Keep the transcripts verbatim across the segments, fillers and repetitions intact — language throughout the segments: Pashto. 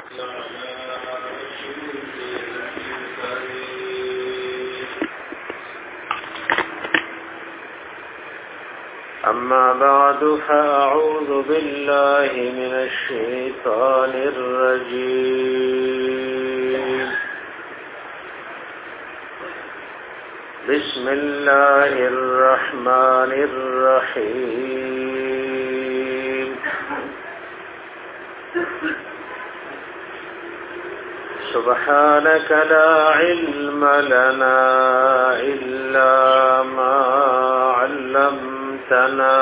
أما بعد فأعوذ بالله من الشيطان الرجيم بسم الله الرحمن الرحيم سبحانك لا علم لنا إلا ما علمتنا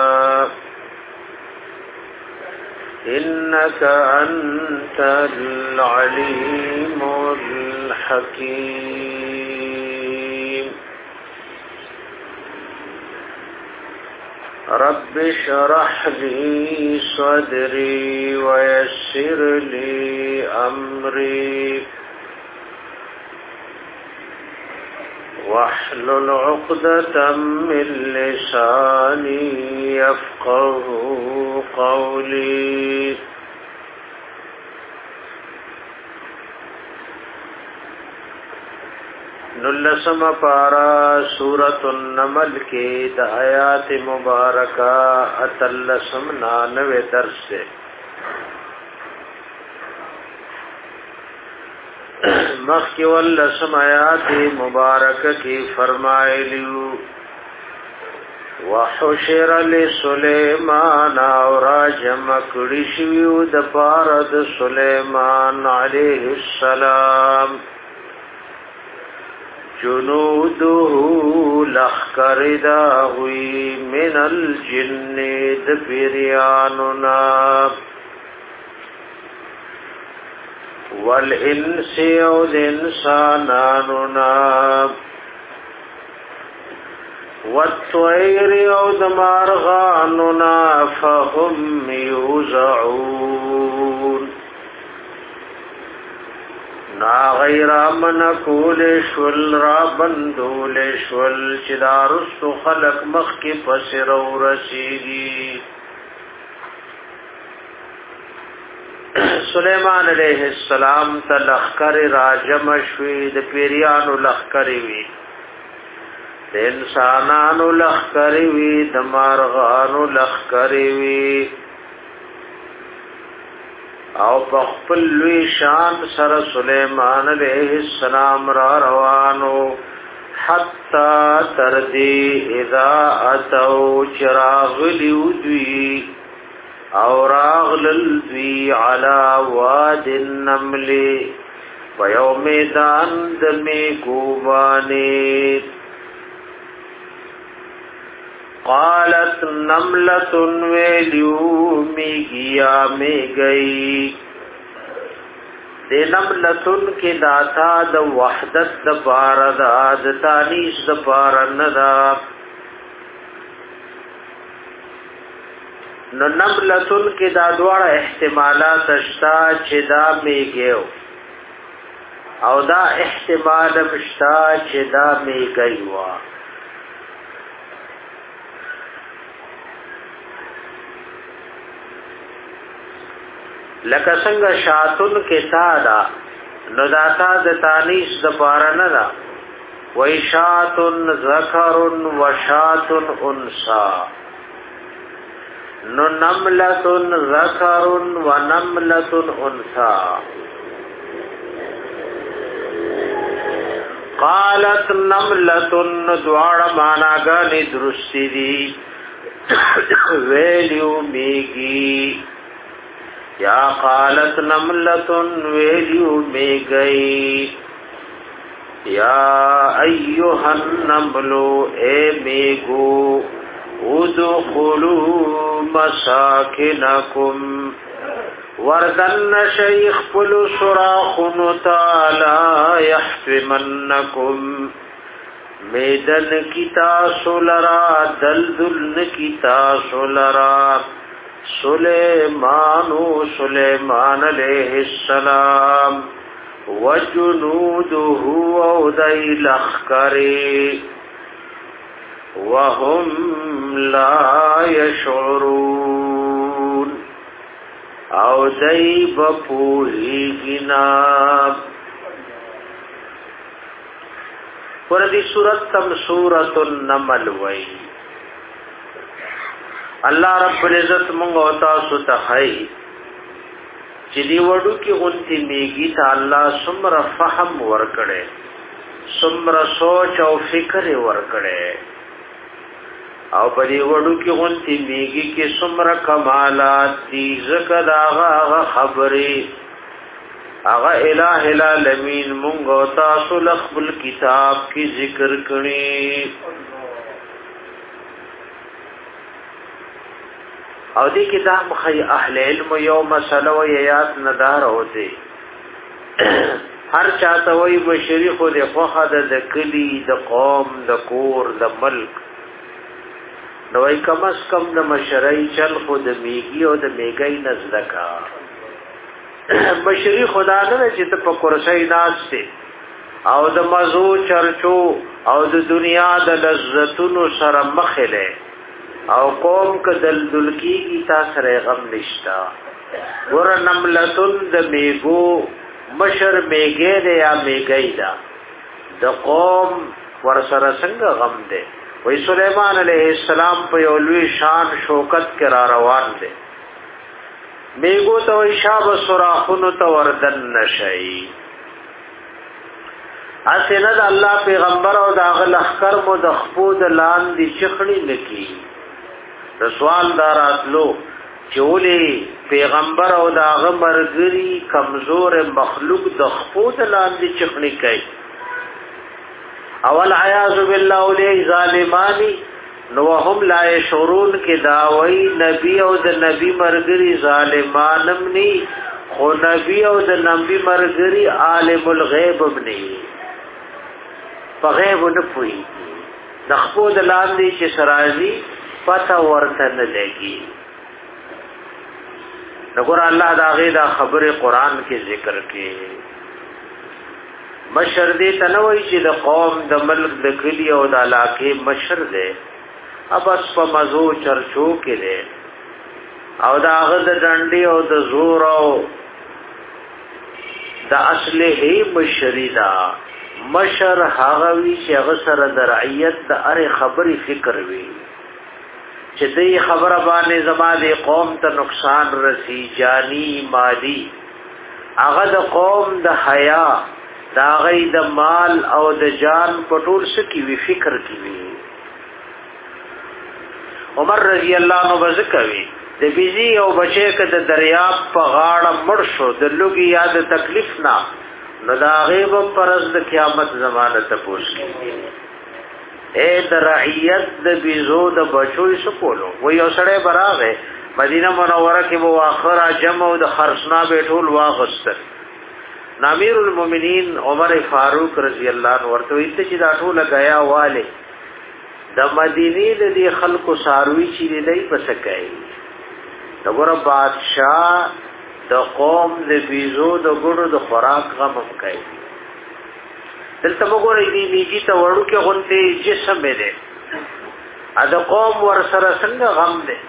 إنك أنت العليم الحكيم رب اشرح لي صدري ويسر لي أمري واحلل عقدة من لساني يفقه قولي نلسم پارا سورة النمل کے دا آیات مبارکہ اتلسم نانوے درس سے مخی واللسم آیات مبارکہ کی فرمائے لیو وحشر لسلیمان اورا جمع کڑشویو دا پارد سلیمان علیہ السلام جنوده لخکر دا ہوئی من الجن دپریاننا والانس او دنساناننا والطویر او دمارغاننا فهم یوزعون نا غیر من کول شول را بندول شول چدارست خلق مخ کی پسر و رسیگی سلیمان علیہ السلام تا لخکر راجم شوی د پیریانو لخکری وی د انسانانو لخکری وی د مارغانو لخکری وی او بخپل لوی شان سر سلیمان علیہ السلام را روانو حتی تردی اذا اتو چراغ لیودوی او راغلل دوی علا واد النمل ویو میدان دمی گوبانی قالت نملت ویلیو میگیا می گئی دی نملتن کی داتا د وحدت د پارد آد تانیس د پارندا نو نملتن کی دا دوار احتمالات اشتا چه دا میگیو او دا احتمال اشتا چه دا میگیوا لکه څنګه شاتن کې تا دا نو داتا د تانیس د پارا نه دا وای شاتن ذکر و شاتن انثى نو نملتن ذکر و نملتن انثى قالت نملتن دوار معناګانی درستی دی ویلیو میگی یا قالت نملتن ویلیو می گئی یا ایوہ النملو اے میگو ادخلوا مساکنکم وردن شیخ پلو سراخن تالا یحفمنکم میدن کی تاسو لرا دلدلن کی تاسو لرا سلیمان سلیمان علیہ السلام وجنوده او دای لخکری وهم لا يشعرون او دای بپوهیږي نه. ورته سورۃ تم سورۃ النمل وای. الله رب العزت مونږ او تاسو ته هي چې دی وړو کې غونتی میږي ته الله څومره فهم ورکړي، څومره سوچ او فکر ورکړي، او په دی وړو کې غونتی میږي کې څومره کمالات دي. ذکر هغه خبرې هغه الہ العالمین مونږ او تاسو خپل کتاب کې ذکر کړي. او دی کتاب خی اهل علم یو مسئلہ و یاد ندار ہوتے هر چاته وی بشری خو د خوخه د کلی د قوم د کور د ملک نو ای کم از کم د مشرعی چل خو د میگی او د میگی نزدکا بشری خدا نه چې ته په کرسی ناشته او د مزو چرچو او د دنیا د لذتونو سره مخله او قوم ک دلدل کی تا سره غم نشتا. ور نملتن د میگو مشر میګه دی یا میګی دا د قوم ور سره څنګه غم دی. وی سلیمان علیہ السلام په یو لوی شان شوکت کې را روان دی. میگو ته وی شاب سراخونو ته وردن نشئی. اسنه د الله پیغمبر او د اغل احکر مو د خپود لاندې چخړی نکی. د سوال داراتلو چولی پیغمبر او د اغه مرګری کمزور مخلوق د خپود لاندې چخړی کوي. اول عیاذ بالله علی ظالمانی نو هم لا شعورون کې داوی نبی او د نبی مرګری ظالمانم ني خو نبی او د نبی مرګری عالم الغیب بني په غیب نه پوي. د خپود لاندې چې سرازي پتا ورته نه لګي. نګور الله دا غیدا خبره قران کې ذکر کې مشر دې تنوي چې د قوم د ملک د کلی او د علاقې مشر دې ابس په مزو چرچو کې دې او دا غد ډنډي او د زور او د اصله مشریدا مشر هغه وی چې هغه سره د رعیت د اره خبري فکر وی چې دې خبره باندې زماده قوم ته نقصان رسی جانی مالی. هغه د قوم د حیا دا غي د مال او د جان پټول سکی وی فکر کی وی. عمر رضی الله عنه ذکروي د بیزی او بچی ک د دریاب په غاړه مړ شو د لوګي یاد تکلیف نه نو دا غیب پرز د قیامت زمانه ته پوښتنه اے د رعیت د بیزو د بچوي سکولو و یو سړی براغه مدینه منوره کې وو اخره جمع د خرصنا بیٹول واغستل. امیر المؤمنین عمر فاروق رضی الله عنه ورته ویل چې دا ټول غیا والے د مدینه د خلکو ساروي چې دی پسکای. دغه بادشاہ د قوم د بیزو د ګړو د خوراک غم کوي. دلته وګورئ دی میږي ته وړو کې غونته جسم دی ا د قوم ور سره څنګه غم دی.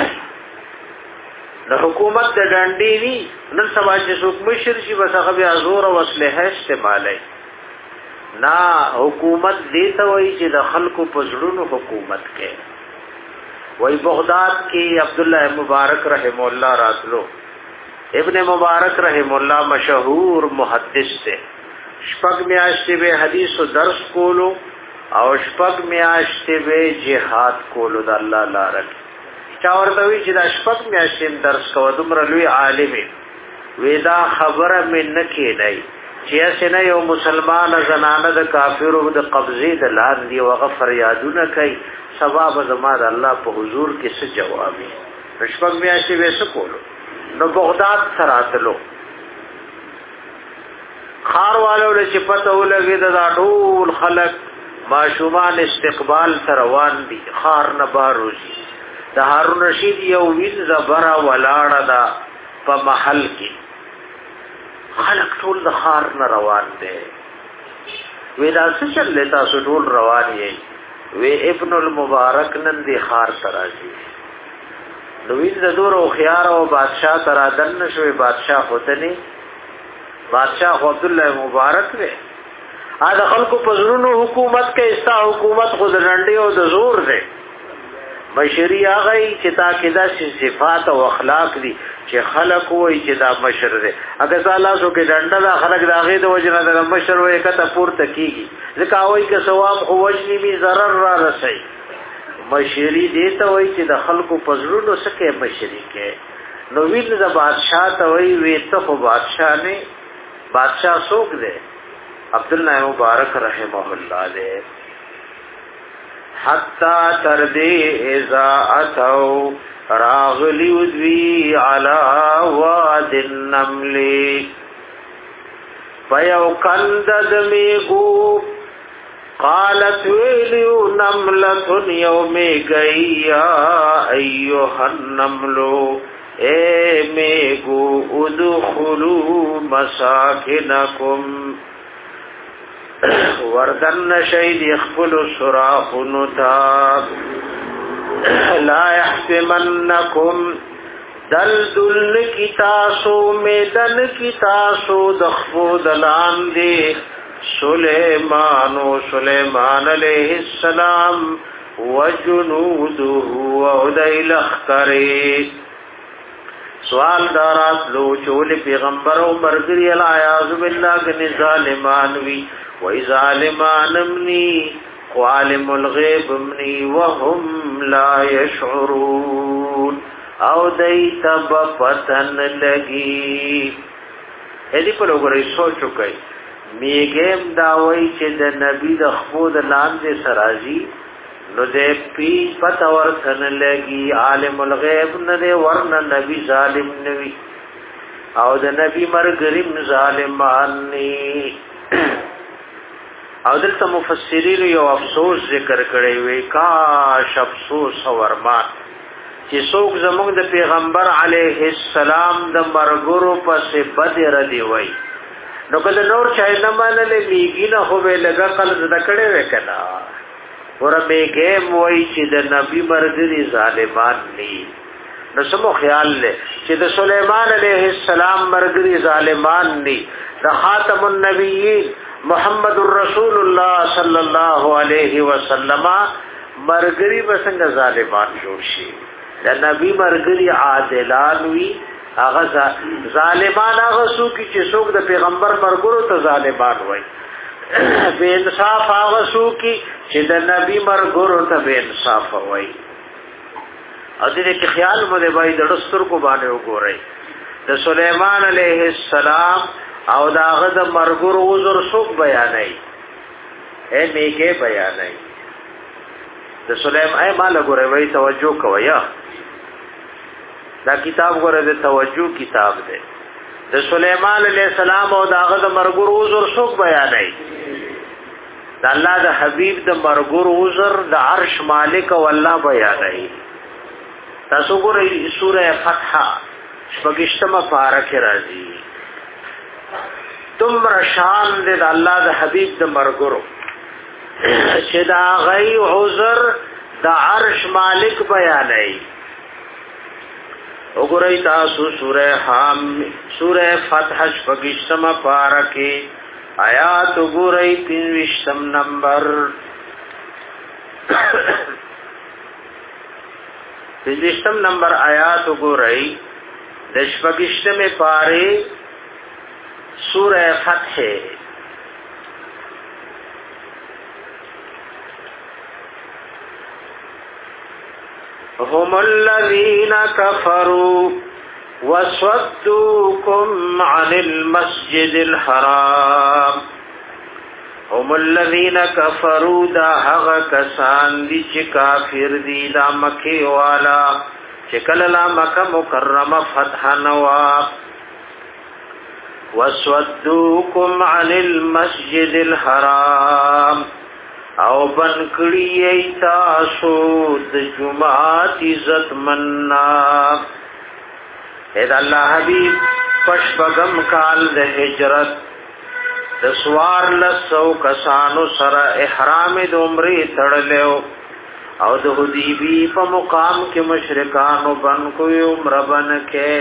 د حکومت د ډنډې وی نن سبا چې څوک مشر شي بس هغه بیا زور او اسلحه استعمالي. نا حکومت دې ته وایي چې د خلکو په زړونو حکومت کوي. وای بغداد کې عبد الله مبارک رحم الله راتلو. ابن مبارک رحم الله مشهور محدث دی. شپږ میاشتې به حدیث او درس کولو او شپږ میاشتې به جهاد کولو د الله لپاره. چا ورته وی چې دا شپږ میاشتې درس کوو دومره لوی عالم ودا خبره مې نه کېدای چې اسنه یو مسلمان زنانه د کافرو د قبضې د لاندې وغفر یادونه کوي ثواب زما د الله په حضور کې څه جواب وي. شپږ میاشتې به څه کولو نو بغداد سراتلو خار والو له چې پته ولګي دا ټول خلک ماشومان استقبال روان دي خار نه باروزي. د هارون رشید یو ویل زبره ولاړه دا په محل کې خلک ټول د خار نه روان دي. وی دا څه چل لتا ټول روان یې وی ابن المبارک نن دی خار ترازی نو وین د دور او خيار او بادشاہ ترا دن شوی بادشاہ هوتنی بادشاہ عبد الله مبارک دی ا د خلکو پزړونو حکومت کې استا حکومت خود رنډي او د زور دی بشری هغه چې تا کې د صفات او اخلاق دي چې خلق وای چې دا مشر دی اګه تعالی سو کې ډنډه دا خلق دا غي د وجنه د مشر وای کته پورته کیږي ځکه وای کې ثواب او وجنی می zarar را رسي مشری دی ته وای چې د خلکو پزړونو سکه مشری کې نو ویل د بادشاہ ته وای وی ته خو بادشاہ نه بادشاہ څوک دی عبد الله مبارک رحمه الله دے حتا تر دې اذا اتو راغلی ودوی علی واد النمل فیو کندد میگو قالت ویلیو نملت یوم گیا ایوہ النملو اے میگو ادخلو مساکنکم وردن شید يخفل سراخ نتاب لا يحتمنكم دلدل کی تاسو میدن کی تاسو دخفو دلان دی سلیمان و سلیمان علیہ السلام وجنوده وعدی لخکری سوال دارات لو چول پیغمبر و مرگری العیاض باللہ کنی ظالمانوی وَإِذَا ظَالِمَانَ امْنِي وَعَالِمُ الْغَيْبِ امْنِي وَهُمْ لَا يَشْعُرُونَ او دیت بپتن لگی ایدی پر اگرئی سوچو کئی میگیم داوئی چه د نبی د خفود لاند سرازی نو دے پی پتا ورتن لگی عالم الغیب ندے ورن نبی ظالم نوی او د نبی مرگرم ظالمانی او دلته مفسرین یو افسوس ذکر کړی وی کاش افسوس او ارمان چې څوک زموږ د پیغمبر علیه السلام د مرګورو پسې بدر دی وای نو کله نور چای نه منلې میګی نه خو به لګا کل زده کړي وکړه ور میګه وای چې د نبی مرګري ظالمان ني نو سمو خیال لې چې د سليمان علیه السلام مرګري ظالمان ني د خاتم النبیین محمد رسول الله صلی الله علیه وسلم مرګری بسنګ ظالمان جوړ شي د نبی مرګری عادلان وی هغه ظالمان هغه څوک چې څوک د پیغمبر مرګرو ته ظالمان وای بے انصاف هغه څوک چې د نبی مرګرو ته بے انصاف وای او دې کې خیال مو دی بھائی د دستور کو باندې وګورئ د سليمان علیه السلام او داغه د مرګور عذر څوک بیانای اے میګه بیانای د سلیم اے مال غره وای توجه کویا دا کتاب غره د توجه کتاب دی د سليمان علیہ السلام او داغه د مرګور عذر څوک بیانای د الله د حبیب د مرګور عذر د عرش مالک او الله بیانای تاسو ګورئ سوره فتح شپږشتمه پارکه راځي تمر شان دې د الله د حبيب د مرګرو چې دا غي عذر د عرش مالک بیانای وګورئ تاسو سوره حم سوره فتح شپږشتمه پارکه آیات وګورئ پنځم نمبر پنځم نمبر آیات وګورئ د شپږشتمه پاره سورہ فتح هم الذين كفروا وصدوكم عن المسجد الحرام هم الذين كفروا دا هغه کسان دي چې کافر دي دا مکه والا چې کله لا مکه مکرمه فتح نوا وصدوكم عن المسجد الحرام او بن کړی تاسو د جمعات عزت مننا اې الله حبيب پشپغم کال د هجرت د سوار لسو کسانو سره احرام د عمره تړلو او د حدیبی په مقام کې مشرکانو بن کوي عمر بن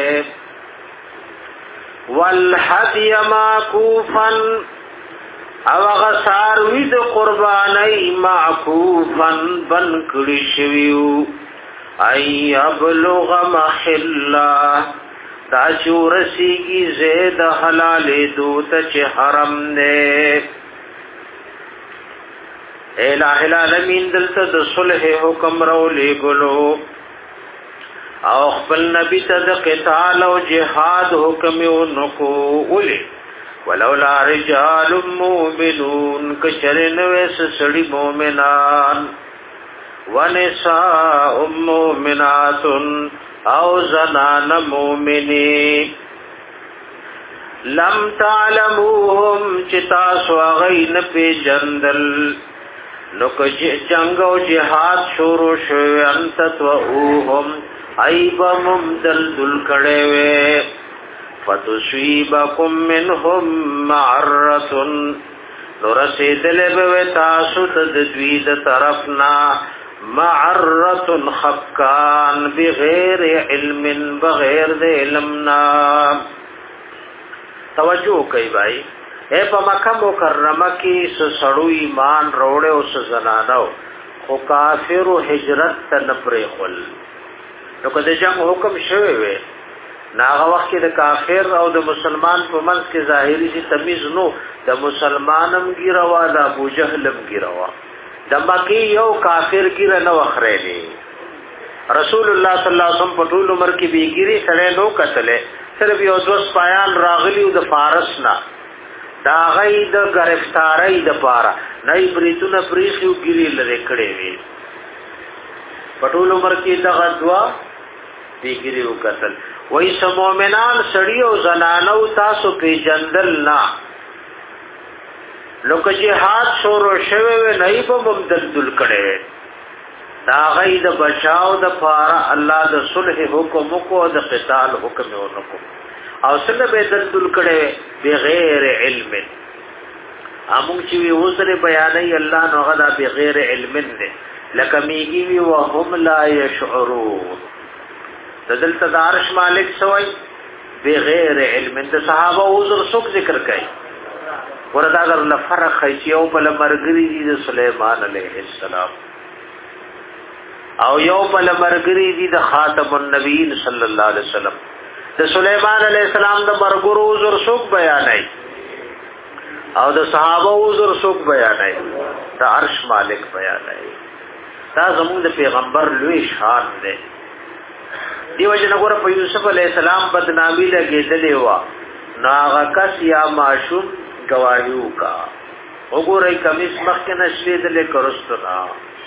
کې والحدی معکوفا او غسار وید قربانی معکوفا بن کړي شویو ای ابلغ محلا دا چورسیږي زید حلال دوت چې حرم نه الہ العالمین دلته د صلح حکم راولې ګلو او خپل نبی ته د قتال او جهاد حکم ونکو ولې ولولا رجال مؤمنون کشرن وس سړي مؤمنان ونساء مؤمنات او زنان مؤمنی لم تعلموهم چتا سوغین پی جندل نو جنگ او جهاد شروع شو انت توهم ایب ممدل دل کڑے وے فتسویبکم منهم معرة نو رسیدل بوی تاسو تدوید طرفنا معرة خفقان بغیر علم بغیر دے علمنا توجہ کئی بھائی اے پا مکہ مکرمہ کی سسڑو ایمان روڑے و سزنانو خو کافر و حجرت تنپری خل نو که د جنگ حکم شوی وی ناغه وخت د کافر او د مسلمان په منځ کې ظاهري شي تمیز نو د مسلمانم ګیروا د ابو جهلم ګیروا د مکی یو کافر ګیر نه وخرېلی رسول الله صلی الله علیه وسلم په ټول عمر کې بیګری سره نو کتلې صرف یو دوس پایان راغلی د فارس نه دا غي د گرفتاری د پاره نه بریتونه پریخو ګری لری کړي وي په ټول عمر کې د غدوا بیګری وکتل وای سم مومنان سړی او زنانو تاسو په جندل نا لوک جهاد شروع شوه و نه په ممددل کړي دا غي د بچاو د پاره الله د صلح حکم کو د قتال حکم ورکو او څنګه به ددل کړي بغیر علم امون چې وی وسره بیانې الله نو غدا بغیر علم نه لکه میږي وی وهم لا يشعرون ددل تدارش مالک سوئی بغیر علم د صحابه عذر سوک ذکر کړي وردا اگر لفرق خیچیو په لمرګری دي د سليمان عليه السلام او یو په لمرګری دي د خاتم النبیین صلی الله علیه وسلم د سليمان علیه السلام د مرګرو عذر سوک بیانای او د صحابه عذر سوک بیانای د عرش مالک بیانای دا زموږ د پیغمبر لوی شان دی دیو جن غره په یوسف علی السلام بدنامی لګیدلې وا ناغه کس یا معشوم گواهیو کا وګورئ کمیس مخکې نشلې دلې کرستنا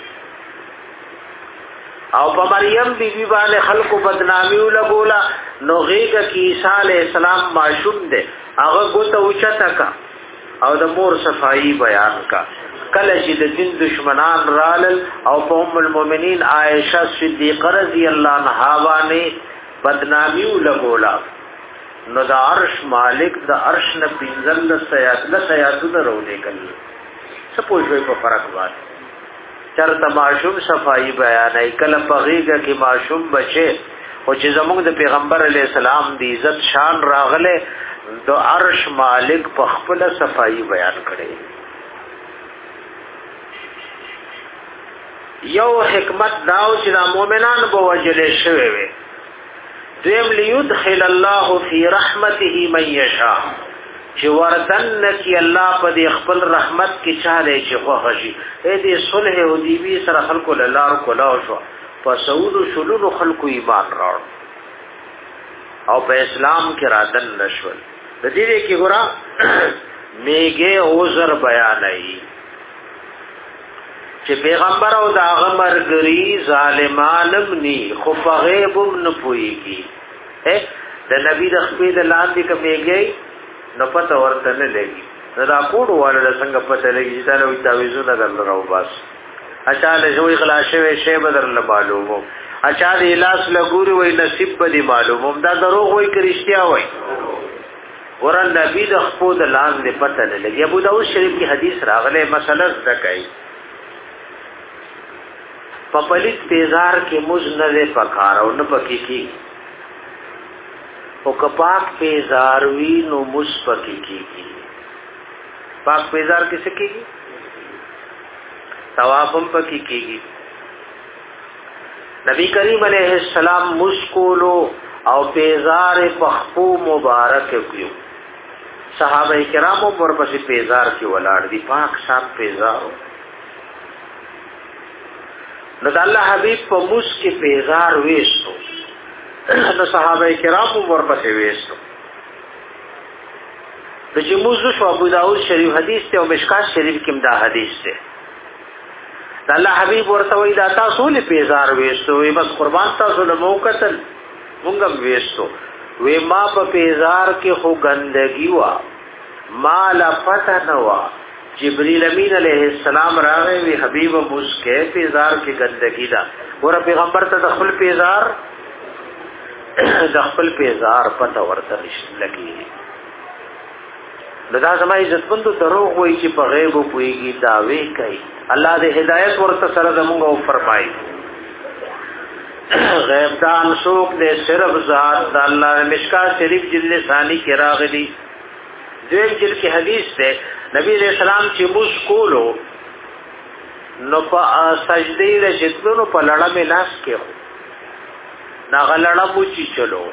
او په مریم بیبي باندې خلکو بدنامی لګولا نو غیګه کی عیسی علی السلام معشوم دی هغه ګوت اوچتا کا او د مور صفائی بیان کا کله چې د دین دشمنان رالل او په ام المؤمنین عائشہ صدیقہ رضی الله عنها باندې بدنامی لګولا نو د عرش مالک د عرش نه پینځل سیات له سیاتونه رولې کړي څه پوښوي په فرق باندې چرته معشوم صفائی بیان ای کله پغیګه کې معشوم بچي او چې زموږ د پیغمبر علی السلام دی عزت شان راغله د عرش مالک په خپل صفائی بیان کړي یو حکمت داو چې د مؤمنان په وجلې شوی وي دیم لیدخل الله فی رحمته من یشاء چې وردن کی الله په دې خپل رحمت کې چاله چې خوښ شي اې دې صلح حدیبی سره خلکو لار کولاو شو فسعود شلون خلکو ایمان راړ او په اسلام کې رادن نشول د دې کې ګورا میګه اوزر بیانای چې پیغمبر او دا غمرګری ظالمانم ني خو په غیبم نه پويږي د نبی د خپې د لاندې کمیږي نو پته ورته نه لګي دا کوډ والا څنګه پته لګي چې دا نو تعویذ نه درلو بس اچاله جوړ خلاصوي شی بدر نه معلومو اچا د الاس لګوري وای نصیب بدی معلومو دا دروغ وای کرشتیا وای ورن نبی د خپې د لاندې پته نه لګي ابو داود شریف کی حدیث راغله مسله ذکای په پلیت پیزار کې موز نه ده پکار او نه پکې کی او کپاک پیزار وی نو موز پکې کیږي پاک پیزار کیسه کیږي طواف هم پکې کیږي نبی کریم علیہ السلام مسکولو او پیزار پخپو مبارک کیو صحابه کرامو ورپسې پیزار کې ولاړ دي پاک صاحب پیزار نو د الله حبیب په موس کې پیزار وېستو نو صحابه کرامو ورپسې وېستو د جموز شو ابو داود شریف حدیث ته او مشکات شریف کې دا حدیث ته د الله حبیب ورته وی دا تاسو له پیزار وېستو وي بس قربان تاسو له مو قتل مونږ وېستو وی ما په پیزار کې خو ګندګي وا ما لا پته نه وا جبرئیل امین علیہ السلام راغی وی حبیب مسکه پیزار کې ګندګي دا ور پیغمبر ته د خپل پیزار د خپل پیزار پته ورته لګي لدا زما عزت مند دروغ وای چې په غیب پويږي داوی کوي الله دې هدایت ورته سره زموږ او فرمایي غیب دان سوق دې صرف ذات د الله مشکات شریف جلد ثانی کې راغلي دیم جلد کې حدیث ده نبی علیہ السلام چې موږ کولو نو په سجدې له شتونو په لړه مې لاس کې نا غلړه موچی چلو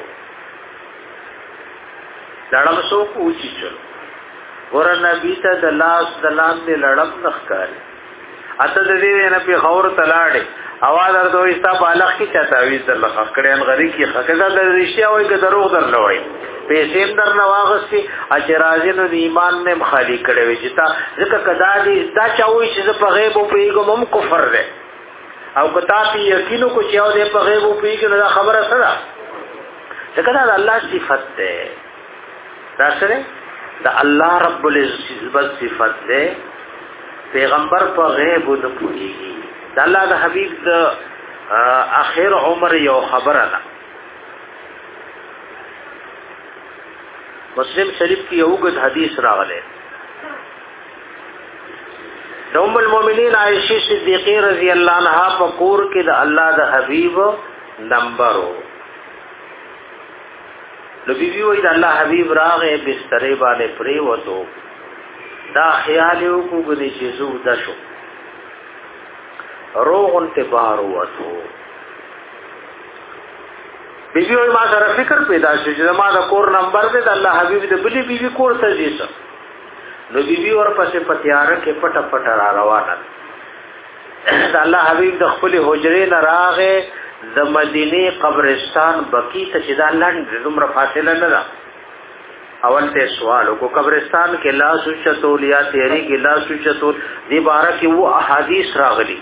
لړم سو کوچی چلو ور نبی ته د لاس د لاس دې لړم نخکاري اته دې نه په خور تلاړې اواز ورته وستا بالغ کی چاته وی در لخ کړهن غری کی خکدا د رښتیا وای که دروغ در نه وای پیسې در نه واغسي اجرازینو د ایمان نه خالی کړي وي چې تا ځکه کدا دې دا چاوي چې په غیب او پیګم هم کفر ده او کتا پی یقینو کو چې او دې په غیب او پیګم دا خبره سره ځکه دا الله صفت ده دا سره دا الله رب العزت صفت ده پیغمبر په غیب او د پوهیږي دا الله د حبیب د اخر عمر یو خبره ده مسلم شریف کی یوغت حدیث راغله د ام المؤمنین عائشہ صدیقہ رضی اللہ عنہا په کور کې د الله د حبیب نمبرو نو بیبي وای د الله حبیب راغه بسترې باندې پری وته دا خیال یو کوګنی چې زو دشو روح انتبار وته بیبي وای ما سره فکر پیدا شو چې ما د کور نمبر دې د الله حبیب د بلی بیبي کور ته ځي نو بیبي ورپسې پتیاره کې پټ پټ را روانه د الله حبیب د خپل حجرې نه راغې د مدینه قبرستان بقی ته چې دا لاندې دومره فاصله نه ده اول ته سوال کو قبرستان کې لا سوچتول یا تیری کې لا سوچتول دی بارہ کې وو احادیث راغلي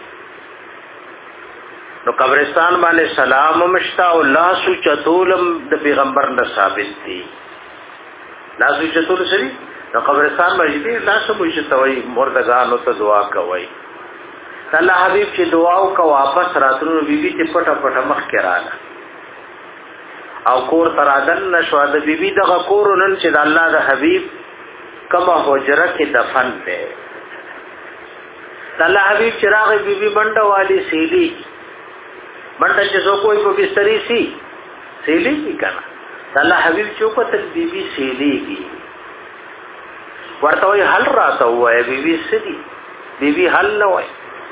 نو قبرستان باندې سلام مشتا او لا سوچتول د پیغمبر نه ثابت دي لا سوچتول سری نو قبرستان باندې لا سموچتوي مردگانو ته دعا کوي الله حبیب چې دعا او کا واپس راتلو بیبي ته پټه پټه مخ کې رااله او کور ترادن نشو د بیبي د غکور نن چې د الله د حبیب کما حجره کې دفن ده الله حبیب چراغ بیبي منډه والی سیلی منډه چې سو کوئی په بسترې سي سیلی کی کنه الله حبیب چوکته بیبي سیلی کی ورته وی حل راته وای بیبي سدي بیبي حل نه وای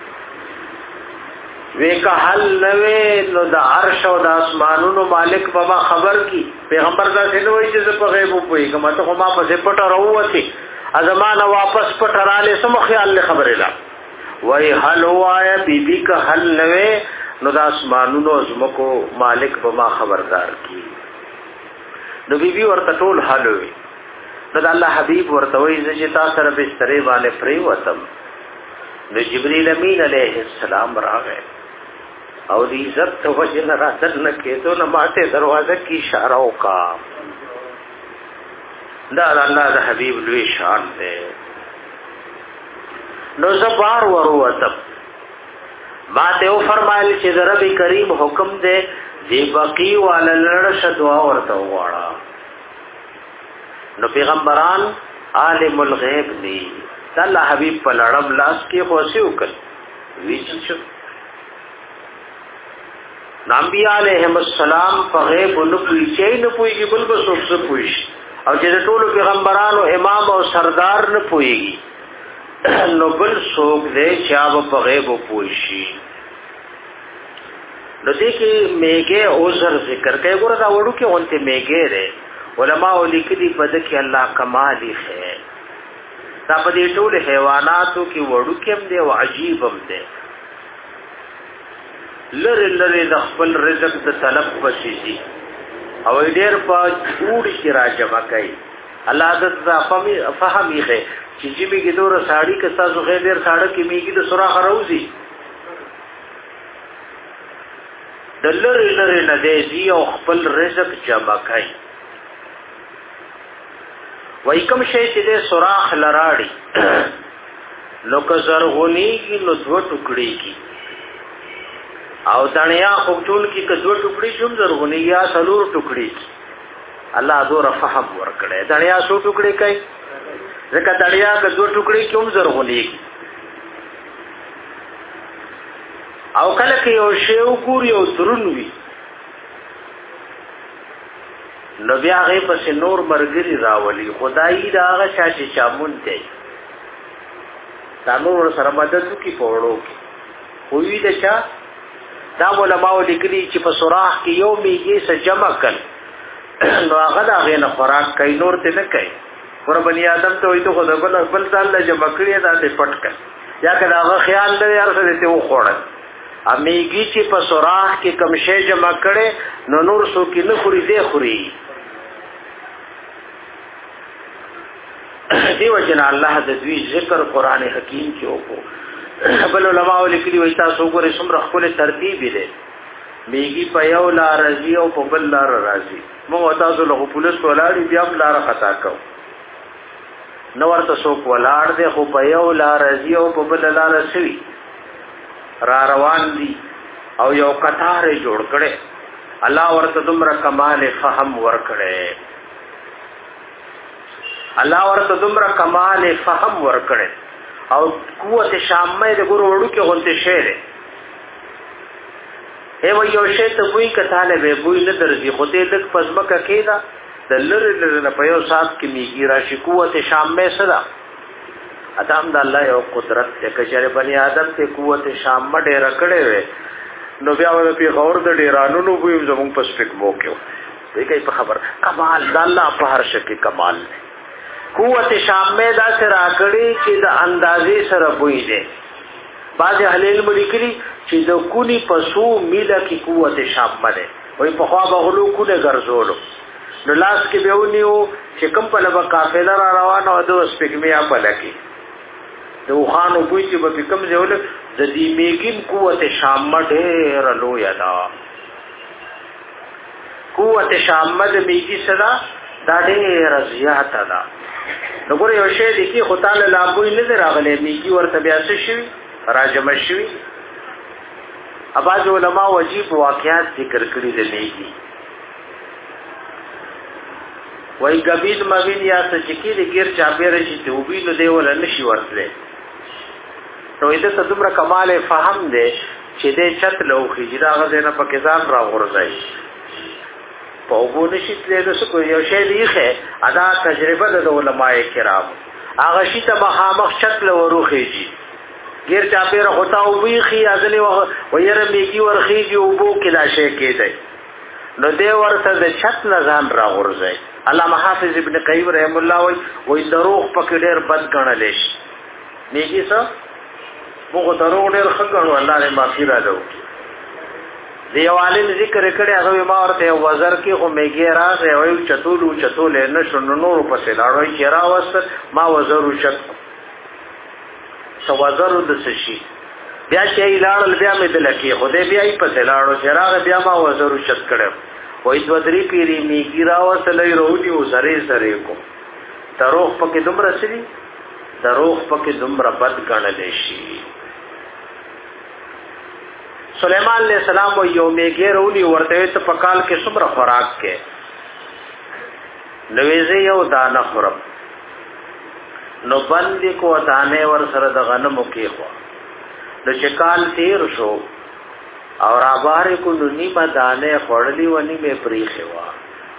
ویکا حل نوے نو دا عرش او دا اسمانونو مالک بابا خبر کی پیغمبر دا سنوئی چیز پا غیبو پوئی کما تو خما پسی پتا روواتی ازمانا واپس پتا رالے سم خیال لے خبر الا وی حل ہوایا بی بی کا حل نوے نو دا اسمانونو ازمکو مالک بما خبردار کی نو بی بی ورطا طول حل ہوئی نو دا اللہ حبیب ورطوئی زجتا سر بسترے والے پری وطم نو جبریل امین علیہ السلام را گئے او دی عزت تو وجن راتن نکے تو نماتے دروازہ کی اشارہ کا دا اللہ دا حبیب لوی شان دے نو زبار وروتب ما تے او فرمائل چې رب کریم حکم دے دی بقی والا لڑش دعا ورته وغواړه نو پیغمبران عالم الغیب دی دا الله حبیب په لړم لاس کې خوشي وکړ ویچ شو انبیاء علیهم السلام په غیب نه پوي چې نه پويږي بل به څوک څه پوي او چې ټول پیغمبرانو امام او سردار نه پويږي نو بل څوک دې چې په غیب پوي شي. نو دې کې میګه اوزر ذکر کوي ګوره دا وړو کې اونته میګه ده علماء لیکلي په دې کې الله کمال یې دا په دې ټول حیواناتو کې وړو کې هم دی او عجیب هم دی لری لری د خپل رزق د طلب پسې او ډېر په ټول کې راجمع کوي الله د فهمي فهمي چې چې میګه دور ساړي کې تاسو غیر ډېر ساړه کې میګه د سوراخ راوځي د لری لری نه دی او خپل رزق جمع کوي. وای کوم شی چې د سوراخ لراړي نو که زرغونی کی نو دو ټوکړي کی او دنیا خوټول کی که دو ټوکړي شوم زرغونی یا څلور ټوکړي الله دور فهم ورکړي دنیا څو ټوکړي کوي ځکه دنیا که دو ټوکړي کوم زرغونی کی او کله کې یو شی وګوري او درنوي نو بیا هغه پس نور مرګري راولي خدای دا هغه چا چې چامون دی دا نور سره مدد کی پوړو خو وی دا چا دا علماء لیکلي چې په سوراخ کې یو میږي سره جمع کړي نو هغه دا غي نه خوراک کوي نور ته نه کوي ور بني ادم ته وي ته خدای بل بل ځان له جمع کړي دا ته پټ کړي یا کله هغه خیال لري هر څه ته وخوړل امیږي چې په سوراخ کې کم شی جمع کړي نو نور سو کې نه خوري دې خوري دیو جن الله د دوی ذکر قران حکیم کې وکړو بل علماء لیکلي وي تاسو ګورئ څومره خپل ترتیب دی میږي په یو لار راځي او په بل لار راځي موږ تاسو له پولیس ولاړی بیا په لار خطا کو نو ورته څوک ولاړ دی خو په یو لار راځي او په بل لار راځي را روان دي او یو قطار جوړ کړي الله ورته دومره کمال فهم ورکړي الله ورته دومره کمال فهم ورکړي او قوت شامه د ګورو وړو کې غونته شعر هي وایي یو شی ته وایي کتاله به وایي نه درځي خو دې د پزمکه کېدا د لری لری په یو سات کې میږي راشي قوت شامه صدا ادم د الله یو قدرت ته کچره بني آدم ته قوت شامه ډېر کړي وي نو بیا ول په غور د ډیرانو نو ویم زمون په سپک موکو دې کوي په خبر کمال د الله په هر شکل کمال قوت شامه دا سره کړي چې د اندازې سره بوئی دي بعض اهل علم لیکلي چې د کونی پسو میله کی قوت شامه ده وای په خوا بغلو کو نه ګرځولو نو لاس کې بهونیو چې کوم په لبا قافله را روانه او د سپګمیا په لکی د وخانو بوئی چې په کوم ځای ول د دې میګین قوت شامه ډېر لوی ده قوت شامه د میګي صدا دا ډېر زیاته ده نو ګور یو شی د کی خدای له ابوی نه راغلي میګي ورته بیا څه شي راجم شي اباظ علماء واجب واقعات ذکر کړی دي میګي وای غبید مبین یا سچکی د غیر چاپیره شي ته وبې نو دی ول نشي ورتله نو دې ته دومره کمال فهم دی چې دې چت لو خجرا غزنه پکې ځان را غورځي په وګونه شي له څه یو شی دیخه ادا تجربه د علماء کرام هغه شي ته مخامخ شکل وروخیږي غیر چاپیره ہوتا او ویخي ازلی وير میږي ورخیږي او بو کې لا شي کېدای نو دې ورته د چت نظام را غورځي علامه حافظ ابن قیم رحم الله وای وای دروغ پکې ډېر بد ګڼل شي میږي څه موږ دروغ ډېر خګړو الله دې معافي را دو دی عالم ذکر کړي هغه ما ورته وزر کې خو میږي راځي او چتولو چتول نه شنو نور پسې لاړوي چې را وست ما وزرو چت سوازرو د سشي بیا چې لاړل بیا مې دلکی خو دې بیا یې پسې لاړو چې راغ بیا ما وزرو چت کړم وای د ودری پیری میږي را وستلې وروډي او سره سره کو دروغ پکې دومره سړي دروغ پکې دومره بد ګڼل شي سليمان عليه السلام یو میږي رونی ورته ته پکال کې څومره خوراک کې نوېزه یو دانه خورم نو باندې کو دانه ور سره د غنمو کې خو د چکال تیر شو اور ابار کو نیمه دانه خړلی و نیمه پریخه وا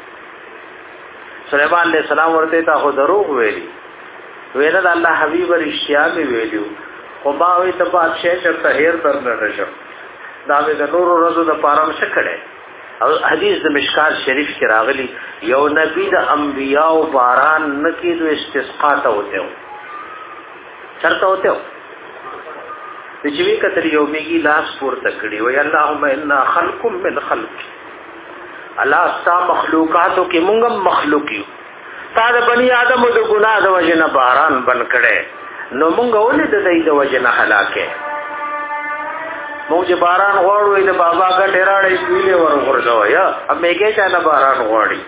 سليمان عليه السلام ورته تا خو دروغ ویلي ویل د الله حبيب رښتیا می ویلو خو ما وی ته بادشاہ چرته هیر در نه نشم دا به د نور ورځو د پارم شکړې او حدیث د مشکات شریف کې راغلی یو نبی د انبیاء او باران نکیدو استسقا ته وته چرته وته چې وی کتر یو میږي لاس پور تکړی وی اللهم انا خلق من خلق الله استا مخلوقاتو کې مونږ مخلوق یو تا د بنی آدم د ګناه د وجه نه باران بن کړي نو مونږ ولې د دې د وجه نه هلاکه مونږ باران غوړو د بابا ګټه راړې ویلې ورغورځو یا اب میګه چا نه باران غوړي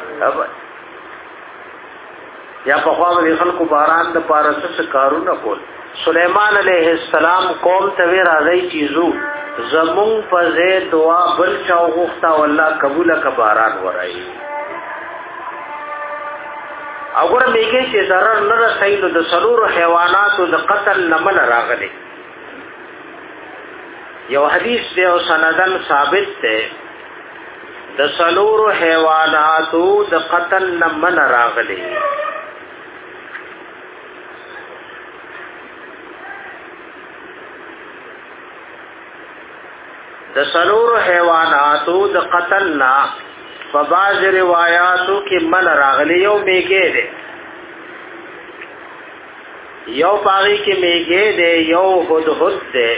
یا په خوا د خلکو باران د پارس کارونه کول سليمان عليه السلام قوم ته وی راځي چیزو زمون په زه دعا بل چا غوښتا والله قبول ک باران ورای وګوره میګه چې ضرر نه رسېد د سرور حیوانات د قتل لمن راغلي یو حدیث دی او سندن ثابت دی د سلور حیوانات د قتل لمن راغلي د سلور حیواناتو د قتلنا په باز روایتو کې من راغلی یو میګه ده یو پاغي کې میګه ده یو هدهد ده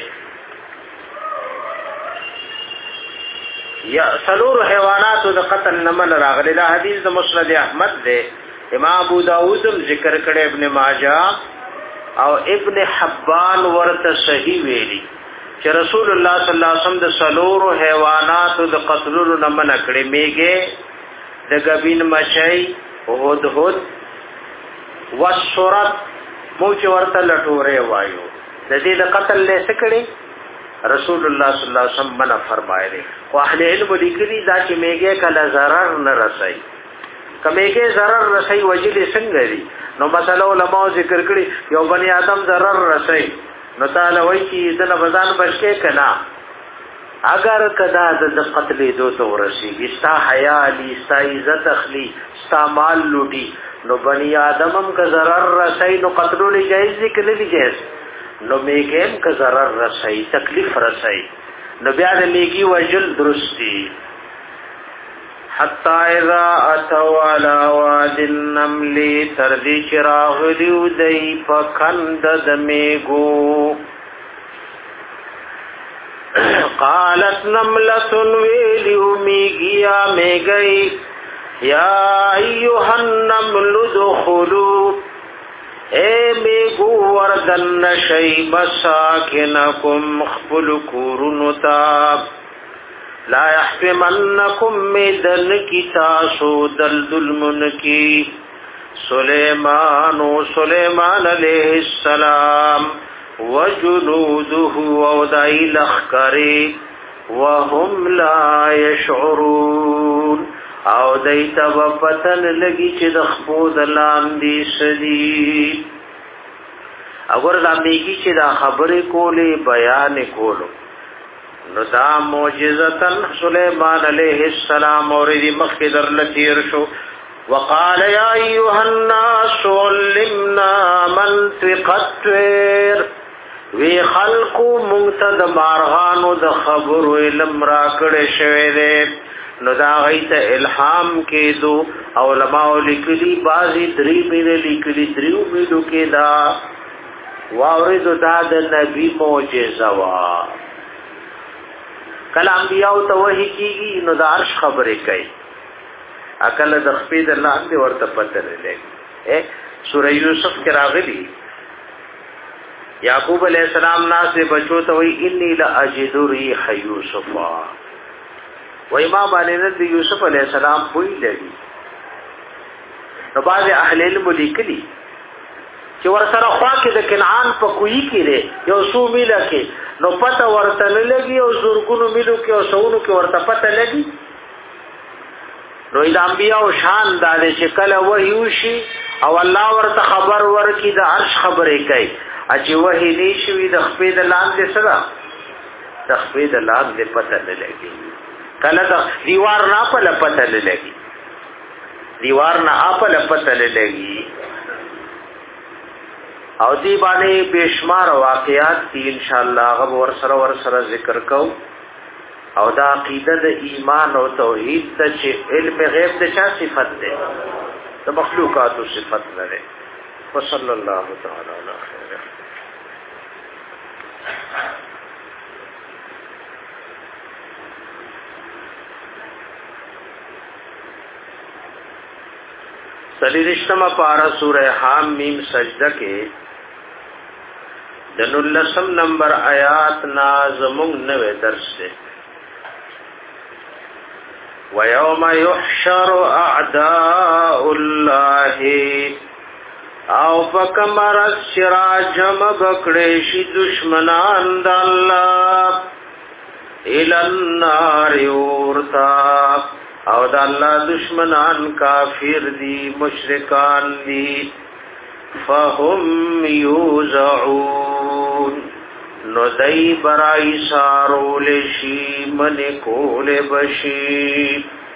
یا سلور حیواناتو د قتل نه من راغلی دا حدیث د مسند احمد ده امام ابو داود ذکر کړي ابن ماجه او ابن حبان ورته صحیح ویلي چې رسول الله صلی الله علیه وسلم د سلور حیوانات د قتلولو نه منع کړی میګه د غبین مچای هدهد والشرط موچ ورته لټوره وایو د دې د قتل له سکړي رسول الله صلی الله علیه وسلم منع فرمایلی خو اهل علم لیکلي دا چې میګه کله zarar نه رسي کمیګه zarar رسي وجلې څنګه دي نو مثلا علماء ذکر کړي یو بنی آدم zarar رسي نو تعالی وای چې د نبزان بشکه کنا اگر کدا د قتل دو تو ورسی استا حیا علی استا عزت اخلی استا مال لوټي نو بنی آدمم کا zarar رسای نو قتل له جایز دي کله دي جایز نو میګم کا zarar رسای تکلیف رسای نو بیا د میګي وجل درستی حتا اذا اتوا على واد النمل تردی چراغ دیو دی پکند دمیگو قالت نملة ویلیو میگیا میگئی یا ایوها النمل دخلو اے میگو وردن شی مساکنکم خبل کورنتاب لا يحتمنكم مدن کی تاسو دلدل منکی سلیمان و سلیمان علیہ السلام وجنوده ودائی لخکری وهم لا يشعرون او دیتا وپتن لگی چه دخبود لاندی سدی اگر دا میگی چه دا خبر کولی بیان کولو نو دا معجزتن سلیمان علیہ السلام اوردی مخی در لتیر شو وقال یا ایوها الناس علمنا منطق الطیر وی خلقو منتد مارغانو د خبرو علم را کڑی شوی دے نو دا غیت الہام کے دو علماء لکلی بازی دری میلے لکلی دریو میلو کے دا واوردو دا دا نبی معجزوا کله انبیاء ته وحی کیږي نو د عرش خبرې کوي اکل د خپې د الله دې ورته پته لګي اے سورہ یوسف کې راغلی یعقوب علیہ السلام ناس بچو ته وی انی لاجد ریح یوسف و امام علی رضی یوسف علیہ السلام بوئی لګي نو باز اهل علم لیکلي چې ورسره خوا کې د کنعان په کوی کې لري یو سو میله کې نو پته ورته لګي او زورګونو میلو کې او سونو کې ورته پته لګي نو د انبیاء او شان د چې کله وحی شي او الله ورته خبر ورکړي د عرش خبرې کوي چې وحی نشوي د خپې د لاندې سره تخفید لاندې د پته نه لګي کله د دیوار نه په پته نه لګي دیوار نه په پته نه لګي او دی باندې بشمار واقعات دي ان شاء الله غو ور سره ور سره ذکر کو او دا عقیده د ایمان او توحید ته چې علم غیب د چا صفت ده د مخلوقات صفت نه ده وصلی الله تعالی علی خیر سلیرشتما پارا سورہ حام میم سجدہ کے دناللسم نمبر آیات نازمون نوے درس سے وَيَوْمَ يُحْشَرُ أَعْدَاءُ اللَّهِ او فَكَمَرَ السِّرَاجَمَ بَكْرِشِ دُشْمَنَانَ دَاللَّهِ إِلَى النَّارِ اُورْتَاق او دا اللہ دشمنان کافر دی مشرکان دی فهم یوزعون نو دی برائی سارول شی من کول بشی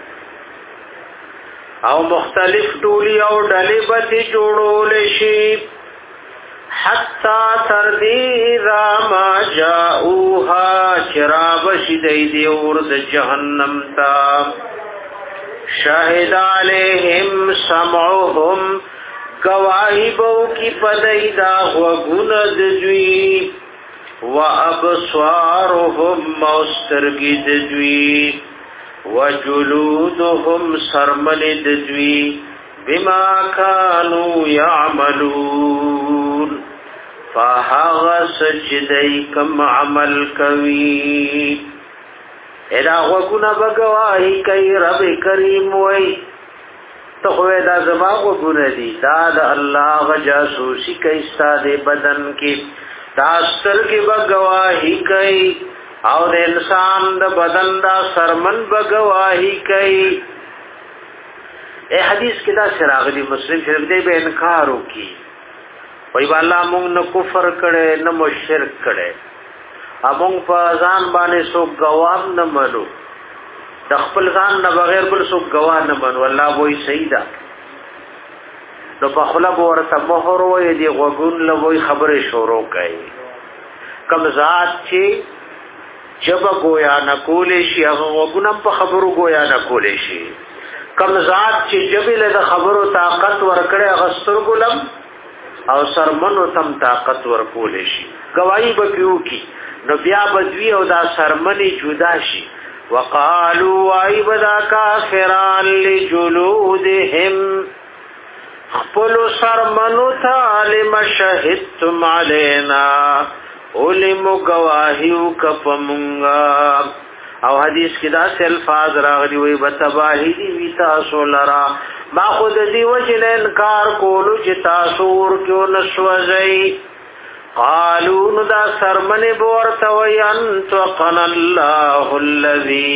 او مختلف ٹولی او ڈلی بتی جوڑول شی حتی تردی راما جاؤوها چراب شدی دی ورد جہنم تا شاہد علیہم سمعهم گواہی بو کی پدیدا وگند دوی و ابصارهم موسترگید دوی و جلودهم سرمند دوی بما کانوا یعملون فهغس چدیکم عمل کوی ادا وګونه بګواہی کوي رب کریم وای ته خو دا زما وګونه دي دا د الله غ جاسوسي کوي ستاسو بدن کې تاسو کې بګواہی کوي او د انسان د بدن دا سرمن بګواہی کوي اے حدیث کې دا شراغلی مسلم شریف دی به انکار وکي وای والله موږ نه کفر کړي نه مشرک کړي امون په ځان باندې سو ګوام نه منو د خپل ځان نه بغیر بل سو ګوا نه منو الله وای سیدا نو په خپل ورته مهر وای دی غوګون له وای خبره شروع کړي کم ذات چې جب گویا نه کولې شي هغه غوګونم په خبرو گویا نه کولې شي کم ذات چې جبل د خبرو طاقت ورکړي هغه سترګلم او سرمنو تم طاقت ورکولې شي گواہی به کیو کی نو بیا بدوی او دا سرمنی جدا شي وقالوا ایبدا کافران لجلودهم خپل سرمنو تعلم شهدتم علینا علم گواهیو کپمنگا او حدیث کی دا سی الفاظ راغلی وی بتباہی دی وی تاسو لرا ما خود دی وجل انکار کولو چی تاسور کیو نسوزئی قالوا ندا سرمن بورتوی انتوقنا اللہ اللذی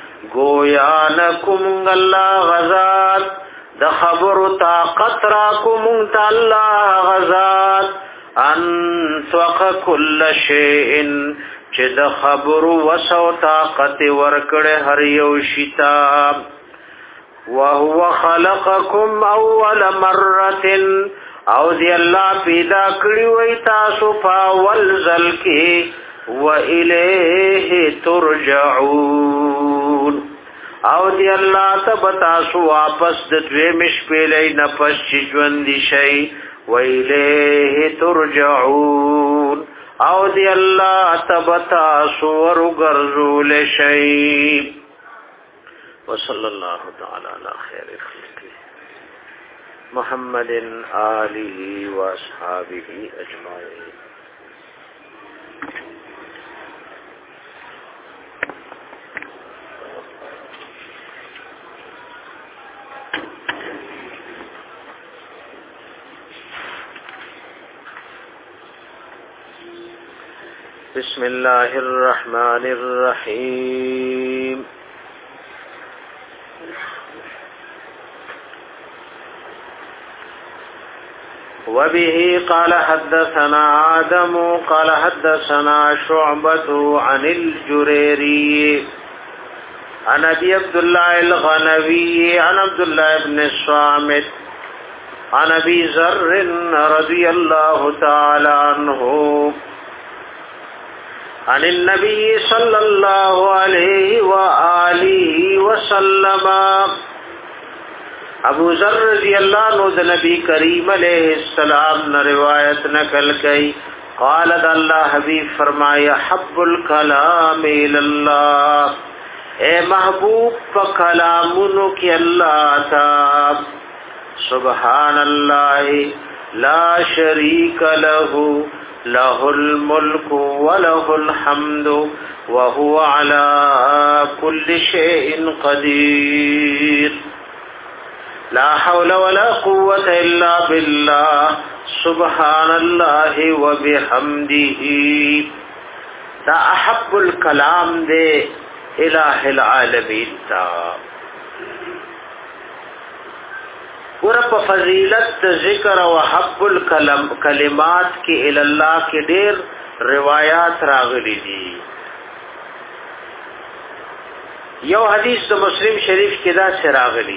گویانکم اللہ غزات دا خبر طاقت راکم تا اللہ غزات انتوق کل شیئن چه دا خبر وسو طاقت ورکڑ هر یوشتا وهو خلقکم اول مرت او دی الله پیدا کړی وای تاسو فاول ذل کې و الیه ترجعون او دی الله تب تاسو واپس د دوی مش پیلې نه پس ژوند شي و الیه ترجعون او دی الله تب تاسو ورغرزول شي وصلی الله تعالی علی خیر خلقه محمد آله و اصحابه اجمعین. بسم الله الرحمن الرحیم. وبه قال حدثنا آدم قال حدثنا شعبة عن الجريري عن ابي عبد الله الغنوي عن عبد الله بن الصامت عن ابي ذر رضي الله تعالى عنه عن النبي صلى الله عليه وآله وسلم ابو ذر رضی اللہ عنہ د نبی کریم علیہ السلام نے روایت نقل کی قال اللہ حبیب فرمایا حب الکلام الی اللہ اے محبوب په کلامونو کی اللہ تا سبحان اللہ لا شریک له له الملك وله الحمد وهو على كل شيء قدير لا حول ولا قوة إلا بالله سبحان الله وبحمده دا احب الكلام دے الہ العالمین تا ورپ فضیلت ذکر و حب الکلم کلمات کی الاللہ کی دیر روایات راغلی دی یو حدیث تو مسلم شریف کی دا سے راغلی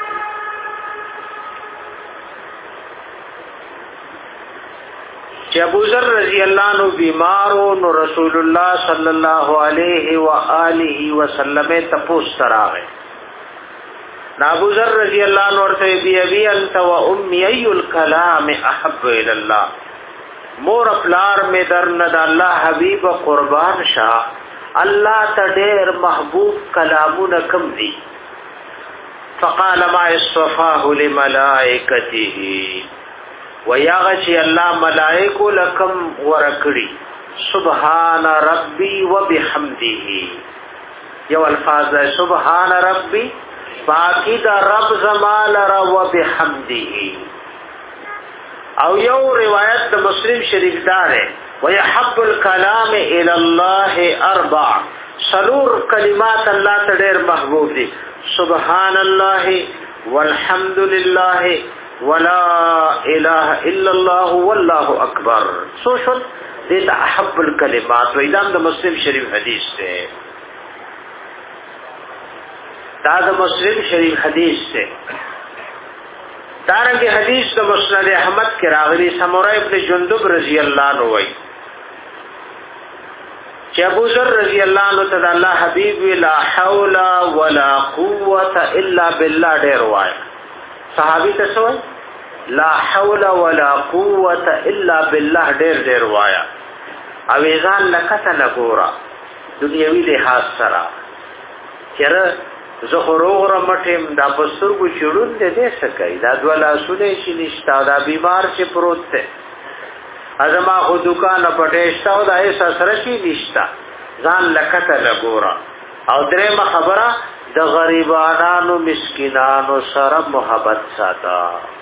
چې ابو ذر رضی اللہ عنہ بیمارو نو رسول اللہ صلی اللہ علیہ وآلہ وسلم تپوس تراغے ابو ذر رضی اللہ عنہ ورته بی ابی انت و امی ای الکلام احب الاللہ مور افلار میں درند اللہ حبیب قربان شاہ اللہ تدیر محبوب کلامون کم دی فقال ما اصطفاه لملائکته ویاغچی اللہ ملائکو لکم ورکڑی سبحان ربی و بحمده یو الفاظ ہے سبحان ربی باقی دا رب زمال را و بحمده او یو روایت دا مسلم شریف دار ہے ویحب الکلام الاللہ اربع سلور کلمات اللہ تدیر محبوب دی سبحان اللہ والحمد للہ ولا الہ الا اللہ واللہ اکبر سوشل دیتا احب الکلمات و ادام دا مسلم شریف حدیث سے دا دا مسلم شریف حدیث سے دارنگی حدیث دا مسند احمد کے راغلی سمورہ ابن جندب رضی اللہ عنہ وی چی ابو ذر رضی اللہ عنہ تدا اللہ حبیب لا حول ولا قوة الا باللہ دیر وائی صحابی تسوئی لا حول ولا قوة الا بالله ډیر ډیر وایا اویزان لکته لګورا دنیوي لحاظ سره چیرې زخروغ را مټیم دا پسترګو چړون دې دې سکای دا دوالا سونه شي نشتا دا بیمار چې پروت ته ازما خو دکان پټېشتا او دا ایسا سره شي نشتا ځان لکته لګورا او درېم خبره د غریبانو مسکینانو سره محبت ساته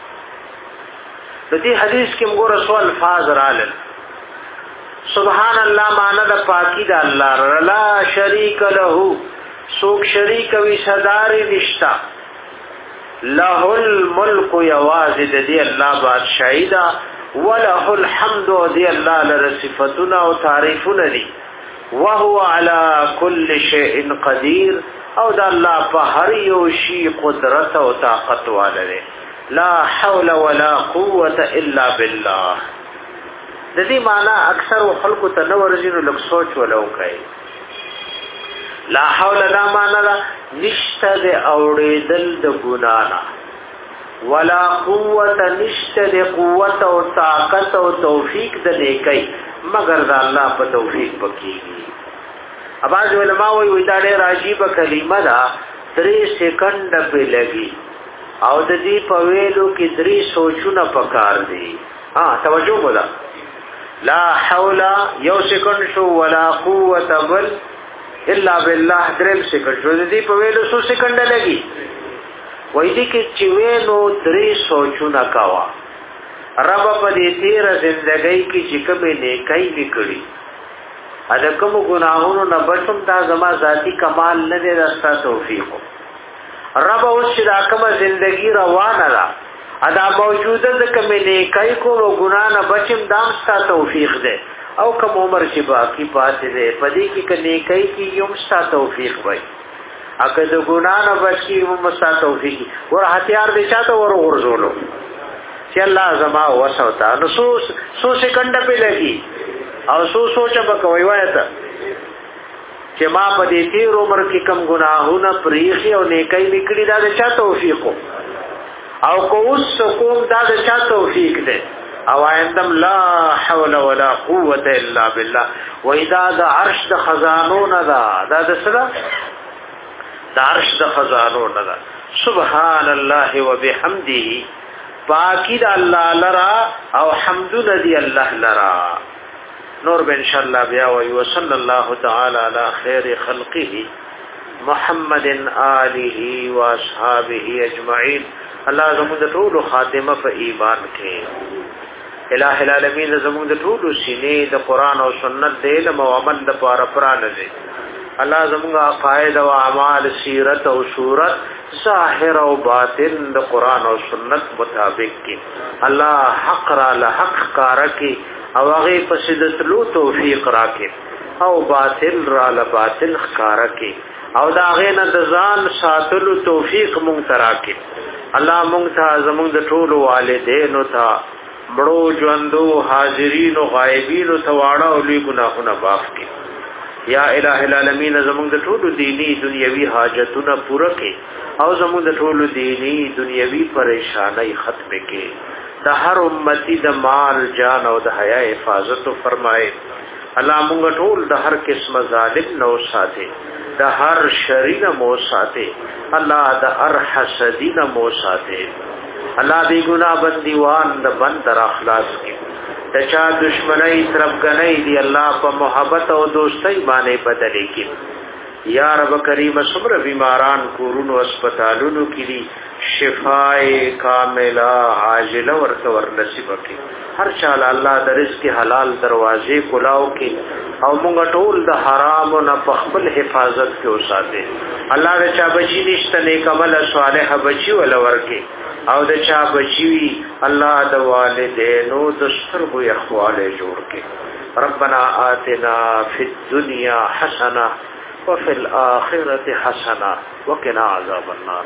دې حدیث کې موږ رسول الفاظ رالل سبحان الله معنا د پاکی د الله لا شریک له سوک شریک وی صداري نشتا له الملك یواز دې الله بادشاہی دا وله الحمد دې الله له صفاتنا او تعریفنا دي وهو على كل شيء قدير او د الله په هر یو شی قدرت او طاقت والے لا حول ولا قوة الا بالله د دې معنا اکثر خلکو ته نو ورزینو لږ سوچ ولو کوي لا حول لا معنا نشته د اوریدل د ګنانا ولا قوة نشته د قوت او طاقت او توفیق د نیکی مگر د الله په توفیق پکېږي اباظ علماء وی دا ډېر عجیب کلمه ده درې سکند په لګي او د دې په ویلو کې درې سوچونه پکار دي ها توجه وکړه لا حول یو سکند شو ولا قوت بل الا بالله درې سکند شو د دې په ویلو څو سکند لګي وای دي کې چې ویلو درې سوچونه کاوه رب په دې تیر ژوندۍ کې چې کومه نیکي وکړي اده کوم ګناهونو نه بچم دا زما ذاتی کمال نه دی راستا توفیق رب اوس چې دا کومه ژوندۍ روانه ده ادا موجوده د کمه نیکای کو او ګنا نه بچم دام ستا توفیق ده او کوم عمر چې باقی پاتې ده پدې کې ک نیکای کې یم ستا توفیق وای اګه د ګنا نه بچي هم ستا توفیق ور هتیار دې چاته ور ورزولو چې الله زما وسوتا نو سو سو سکند په لګي او سو سوچ بکوي وایته چې ما په دې تیر عمر کې کم ګناهونه پریخي او نیکي وکړي دا د چا توفیق او کو اوس کوم دا د چا توفیق ده او عندم لا حول ولا قوه الا بالله و اذا د عرش د خزانو نه دا دا د سره د عرش د خزانو نه دا سبحان الله وبحمده پاکی د الله لرا او حمد ندی الله لرا نور به ان شاء الله بیا وی وصلی الله تعالی علی خیر خلقه محمد آله و اصحابہ اجمعین الله زموږ د ټول خاتمه په ایمان کې الہ العالمین زموږ د ټول سینې د قران او سنت د علم او عمل د پاره پرانه دي الله زموږ عقاید او اعمال سیرت او صورت ظاهر او باطن د قران او سنت مطابق کې الله حق را له حق کار کې او هغه پسې لو توفیق راکې او باطل را له باطل ښکارا کې او دا هغه نه د ځان ساتلو توفیق مونږ تراکې الله مونږ ته زمونږ د ټول والدینو ته مړو ژوندو حاضرین او غایبین ته واړه او لوی ګناهونه معاف کړي یا الہ العالمین زمونږ د ټول دینی دنیوي حاجتونه پوره کړي او زمونږ د ټول دینی دنیوي پریشانای ختم کړي د هر امتی د مال جان او د حیا حفاظت فرمائے الله مونږ ټول د هر قسم ظالم نو ساتي د هر شرین مو ساتي الله د هر حسدین مو ساتي الله دې ګناه بنديوان د بند در اخلاص کې د چا دشمنی طرف غنۍ دی الله په محبت او دوستۍ باندې بدلې کې یا رب کریم صبر بیماران کورونو هسپتالونو کې دي شفای کامله عاجله ورته ور نصیب کړي هر چاله الله د رزق حلال دروازې کلاو کې او موږ ټول د حرام او نه خپل حفاظت کې اوساته الله د چا بچی نشته نیک عمل صالح بچی ول ورکه او د چا بچی الله د والدینو د سترګو اخواله جوړ کړي ربنا آتنا فی الدنیا حسنه وفي الآخرة حسنة وقنا عذاب النار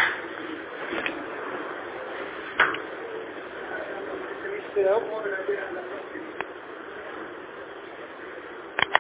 Gracias.